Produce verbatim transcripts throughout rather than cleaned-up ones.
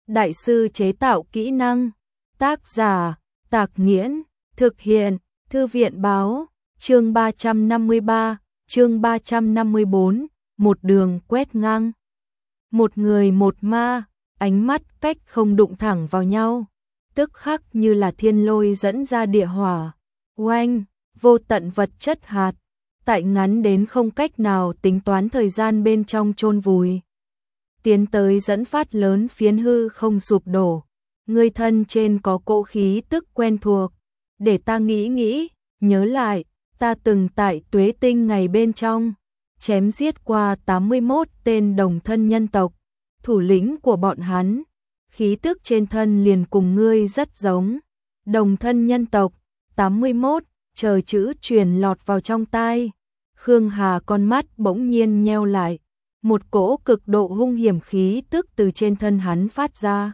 đại sư chế tạo kỹ năng. Tác giả, Tạc Nghiễn, thực hiện, Thư viện báo, chương ba trăm năm mươi ba, chương ba trăm năm mươi bốn, một đường quét ngang. Một người một ma, ánh mắt cách không đụng thẳng vào nhau, tức khắc như là thiên lôi dẫn ra địa hỏa. Oanh, vô tận vật chất hạt, tại ngắn đến không cách nào tính toán thời gian bên trong chôn vùi. Tiến tới dẫn phát lớn phiến hư không sụp đổ. Người thân trên có cỗ khí tức quen thuộc, để ta nghĩ nghĩ, nhớ lại, ta từng tại Tuế Tinh ngày bên trong, chém giết qua tám mươi mốt tên đồng thân nhân tộc, thủ lĩnh của bọn hắn, khí tức trên thân liền cùng ngươi rất giống. Đồng thân nhân tộc, tám mươi mốt, chờ chữ truyền lọt vào trong tai. Khương Hà con mắt bỗng nhiên nheo lại, một cỗ cực độ hung hiểm khí tức từ trên thân hắn phát ra.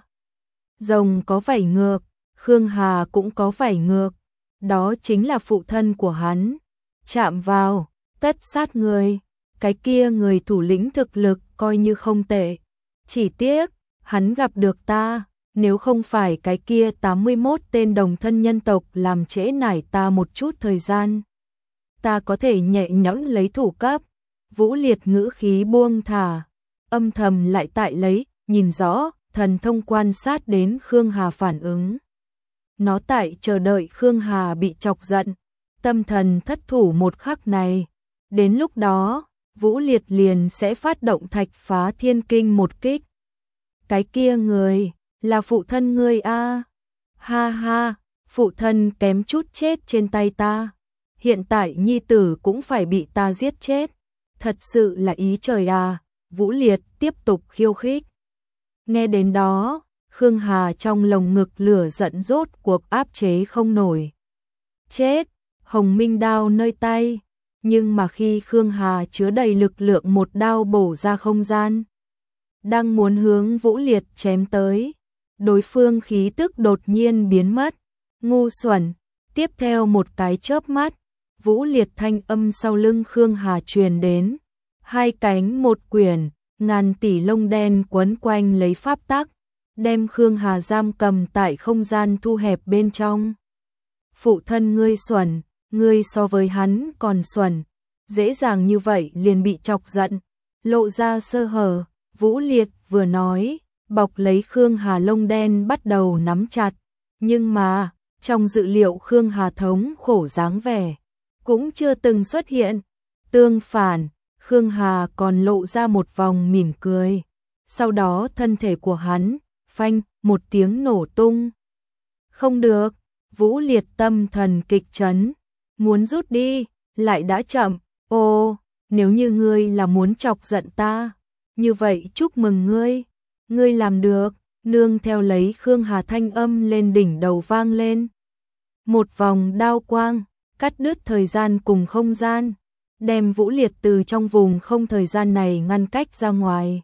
Rồng có vảy ngược, Khương Hà cũng có vảy ngược, đó chính là phụ thân của hắn. Chạm vào, tất sát người, cái kia người thủ lĩnh thực lực coi như không tệ. Chỉ tiếc, hắn gặp được ta, nếu không phải cái kia tám mươi mốt tên đồng thân nhân tộc làm trễ nải ta một chút thời gian, ta có thể nhẹ nhõm lấy thủ cấp. Vũ Liệt ngữ khí buông thả, âm thầm lại tại lấy, nhìn rõ, thần thông quan sát đến Khương Hà phản ứng. Nó tại chờ đợi Khương Hà bị chọc giận, tâm thần thất thủ một khắc này. Đến lúc đó, Vũ Liệt liền sẽ phát động thạch phá thiên kinh một kích. Cái kia người, là phụ thân ngươi a. Ha ha, phụ thân kém chút chết trên tay ta. Hiện tại nhi tử cũng phải bị ta giết chết. Thật sự là ý trời à, Vũ Liệt tiếp tục khiêu khích. Nghe đến đó, Khương Hà trong lồng ngực lửa giận rốt cuộc áp chế không nổi. Chết, Hồng Minh đao nơi tay, nhưng mà khi Khương Hà chứa đầy lực lượng một đao bổ ra không gian, đang muốn hướng Vũ Liệt chém tới, đối phương khí tức đột nhiên biến mất. Ngu xuẩn, tiếp theo một cái chớp mắt, Vũ Liệt thanh âm sau lưng Khương Hà truyền đến, hai cánh một quyển, ngàn tỷ lông đen quấn quanh lấy pháp tắc, đem Khương Hà giam cầm tại không gian thu hẹp bên trong. Phụ thân ngươi xuẩn, ngươi so với hắn còn xuẩn, dễ dàng như vậy liền bị chọc giận, lộ ra sơ hở. Vũ Liệt vừa nói, bọc lấy Khương Hà lông đen bắt đầu nắm chặt, nhưng mà, trong dự liệu Khương Hà thống khổ dáng vẻ, cũng chưa từng xuất hiện. Tương phản, Khương Hà còn lộ ra một vòng mỉm cười. Sau đó thân thể của hắn, phanh, một tiếng nổ tung. Không được, Vũ Liệt tâm thần kịch chấn, muốn rút đi, lại đã chậm. Ô, nếu như ngươi là muốn chọc giận ta, như vậy chúc mừng ngươi, ngươi làm được. Nương theo lấy Khương Hà thanh âm lên đỉnh đầu vang lên. Một vòng đao quang, cắt đứt thời gian cùng không gian, đem Vũ Liệt từ trong vùng không thời gian này ngăn cách ra ngoài.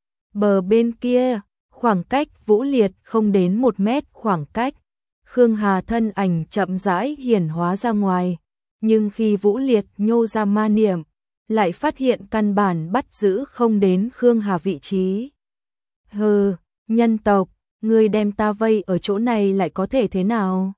Bờ bên kia, khoảng cách Vũ Liệt không đến một mét khoảng cách, Khương Hà thân ảnh chậm rãi hiển hóa ra ngoài, nhưng khi Vũ Liệt nhô ra ma niệm, lại phát hiện căn bản bắt giữ không đến Khương Hà vị trí. Hừ, nhân tộc, ngươi đem ta vây ở chỗ này lại có thể thế nào?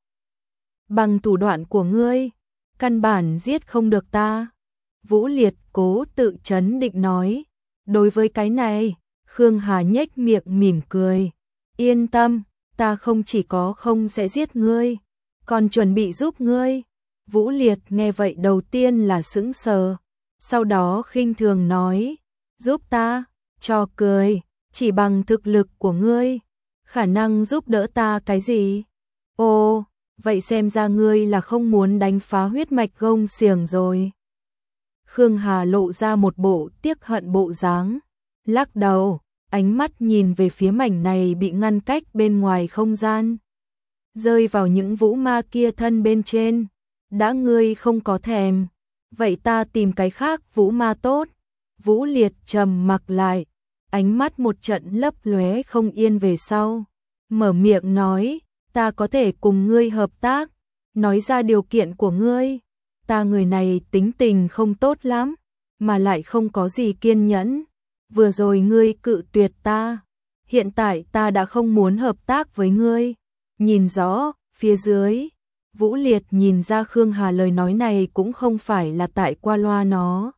Bằng thủ đoạn của ngươi, căn bản giết không được ta. Vũ Liệt cố tự trấn định nói. Đối với cái này, Khương Hà nhếch miệng mỉm cười. Yên tâm, ta không chỉ có không sẽ giết ngươi, còn chuẩn bị giúp ngươi. Vũ Liệt nghe vậy đầu tiên là sững sờ, sau đó khinh thường nói, giúp ta, cho cười, chỉ bằng thực lực của ngươi, khả năng giúp đỡ ta cái gì? Ồ, vậy xem ra ngươi là không muốn đánh phá huyết mạch gông xiềng rồi. Khương Hà lộ ra một bộ tiếc hận bộ dáng, lắc đầu, ánh mắt nhìn về phía mảnh này bị ngăn cách bên ngoài không gian, rơi vào những vũ ma kia thân bên trên. Đã ngươi không có thèm, vậy ta tìm cái khác vũ ma tốt. Vũ Liệt trầm mặc lại, ánh mắt một trận lấp lóe không yên về sau, mở miệng nói, ta có thể cùng ngươi hợp tác, nói ra điều kiện của ngươi. Ta người này tính tình không tốt lắm, mà lại không có gì kiên nhẫn, vừa rồi ngươi cự tuyệt ta, hiện tại ta đã không muốn hợp tác với ngươi. Nhìn rõ, phía dưới, Vũ Liệt nhìn ra Khương Hà lời nói này cũng không phải là tại qua loa nó,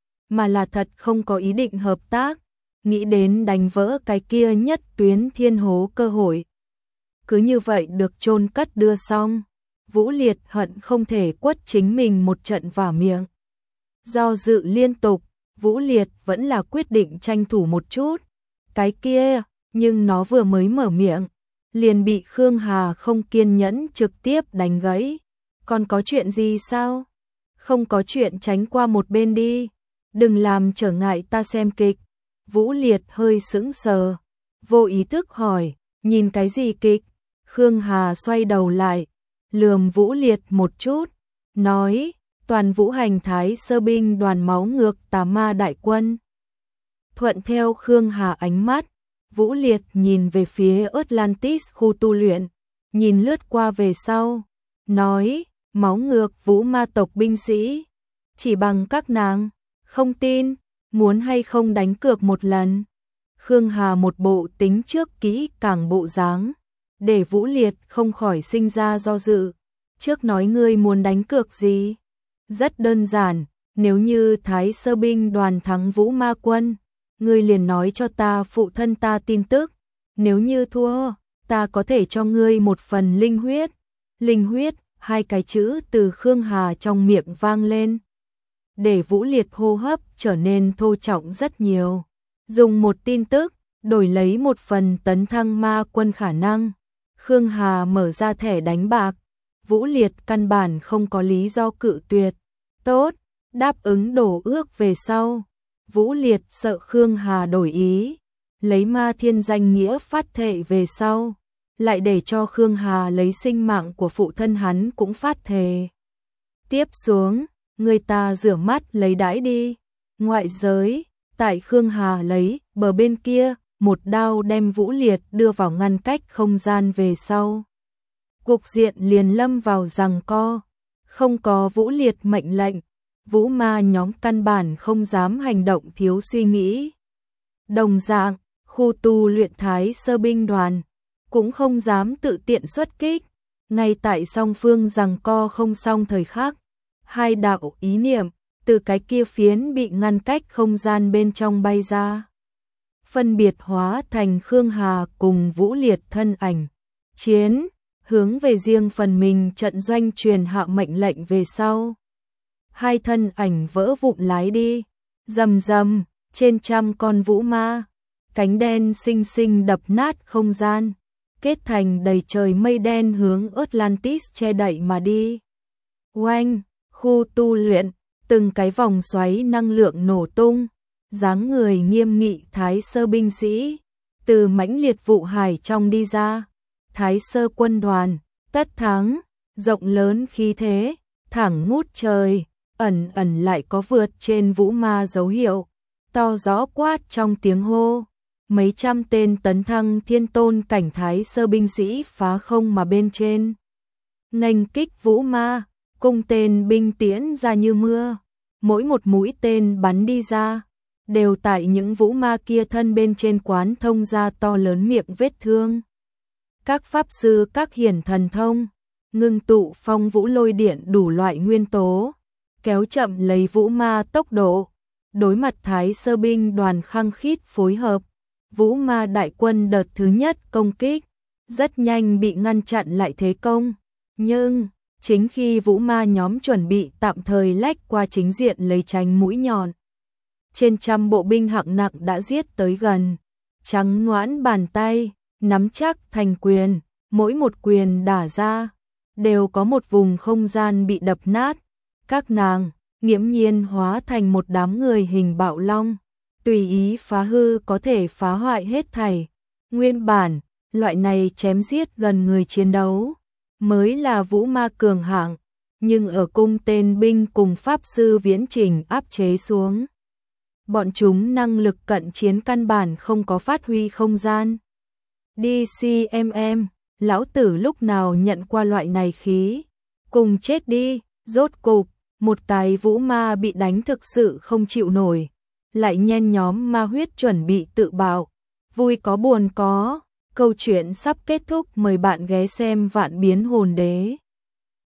mà là thật không có ý định hợp tác, nghĩ đến đánh vỡ cái kia nhất tuyến thiên hố cơ hội. Cứ như vậy được chôn cất đưa xong, Vũ Liệt hận không thể quất chính mình một trận vả miệng. Do dự liên tục, Vũ Liệt vẫn là quyết định tranh thủ một chút. Cái kia, nhưng nó vừa mới mở miệng, liền bị Khương Hà không kiên nhẫn trực tiếp đánh gãy. Còn có chuyện gì sao? Không có chuyện tránh qua một bên đi. Đừng làm trở ngại ta xem kịch. Vũ Liệt hơi sững sờ, vô ý thức hỏi, nhìn cái gì kịch? Khương Hà xoay đầu lại, lườm Vũ Liệt một chút, nói, toàn vũ hành thái sơ binh đoàn máu ngược tà ma đại quân. Thuận theo Khương Hà ánh mắt, Vũ Liệt nhìn về phía Atlantis khu tu luyện, nhìn lướt qua về sau, nói, máu ngược vũ ma tộc binh sĩ, chỉ bằng các nàng, không tin, muốn hay không đánh cược một lần. Khương Hà một bộ tính trước kỹ càng bộ dáng, để Vũ Liệt không khỏi sinh ra do dự. Trước nói ngươi muốn đánh cược gì? Rất đơn giản, nếu như Thái Sơ binh đoàn thắng Vũ Ma quân, ngươi liền nói cho ta phụ thân ta tin tức. Nếu như thua, ta có thể cho ngươi một phần linh huyết. Linh huyết, hai cái chữ từ Khương Hà trong miệng vang lên, để Vũ Liệt hô hấp trở nên thô trọng rất nhiều. Dùng một tin tức, đổi lấy một phần tấn thăng ma quân khả năng. Khương Hà mở ra thẻ đánh bạc, Vũ Liệt căn bản không có lý do cự tuyệt. Tốt, đáp ứng đổ ước về sau. Vũ Liệt sợ Khương Hà đổi ý, lấy ma thiên danh nghĩa phát thệ về sau, lại để cho Khương Hà lấy sinh mạng của phụ thân hắn cũng phát thề. Tiếp xuống, người ta rửa mắt lấy đãi đi. Ngoại giới, tại Khương Hà lấy bờ bên kia, một đao đem Vũ Liệt đưa vào ngăn cách không gian về sau. Cục diện liền lâm vào giằng co, không có Vũ Liệt mệnh lệnh, Vũ ma nhóm căn bản không dám hành động thiếu suy nghĩ. Đồng dạng, khu tu luyện Thái Sơ binh đoàn cũng không dám tự tiện xuất kích. Ngay tại song phương giằng co không xong thời khắc, hai đạo ý niệm từ cái kia phiến bị ngăn cách không gian bên trong bay ra, phân biệt hóa thành Khương Hà cùng Vũ Liệt thân ảnh. Chiến, hướng về riêng phần mình trận doanh truyền hạ mệnh lệnh về sau. Hai thân ảnh vỡ vụn lái đi, rầm rầm, trên trăm con vũ ma, cánh đen xinh xinh đập nát không gian, kết thành đầy trời mây đen hướng Atlantis che đậy mà đi. Oanh, khu tu luyện, từng cái vòng xoáy năng lượng nổ tung, dáng người nghiêm nghị Thái Sơ binh sĩ từ mãnh liệt vụ hải trong đi ra. Thái Sơ quân đoàn, tất thắng, rộng lớn khí thế, thẳng ngút trời, ẩn ẩn lại có vượt trên vũ ma dấu hiệu, to rõ quát trong tiếng hô. Mấy trăm tên tấn thăng thiên tôn cảnh Thái Sơ binh sĩ phá không mà bên trên, nghênh kích vũ ma, cung tên binh tiễn ra như mưa, mỗi một mũi tên bắn đi ra, đều tại những vũ ma kia thân bên trên quán thông ra to lớn miệng vết thương. Các pháp sư các hiển thần thông, ngưng tụ phong vũ lôi điện đủ loại nguyên tố, kéo chậm lấy vũ ma tốc độ. Đối mặt Thái Sơ binh đoàn khăng khít phối hợp, vũ ma đại quân đợt thứ nhất công kích, rất nhanh bị ngăn chặn lại thế công. Nhưng, chính khi vũ ma nhóm chuẩn bị tạm thời lách qua chính diện lấy tránh mũi nhọn, trên trăm bộ binh hạng nặng đã giết tới gần, trắng noãn bàn tay, nắm chắc thành quyền, mỗi một quyền đả ra, đều có một vùng không gian bị đập nát. Các nàng, nghiễm nhiên hóa thành một đám người hình bạo long, tùy ý phá hư có thể phá hoại hết thảy. Nguyên bản, loại này chém giết gần người chiến đấu, mới là vũ ma cường hạng, nhưng ở cung tên binh cùng pháp sư viễn trình áp chế xuống, bọn chúng năng lực cận chiến căn bản không có phát huy không gian. đê xê em em, lão tử lúc nào nhận qua loại này khí, cùng chết đi. Rốt cục, một cái vũ ma bị đánh thực sự không chịu nổi, lại nhen nhóm ma huyết chuẩn bị tự bạo. vui có buồn có, câu chuyện sắp kết thúc, mời bạn ghé xem Vạn Biến Hồn Đế.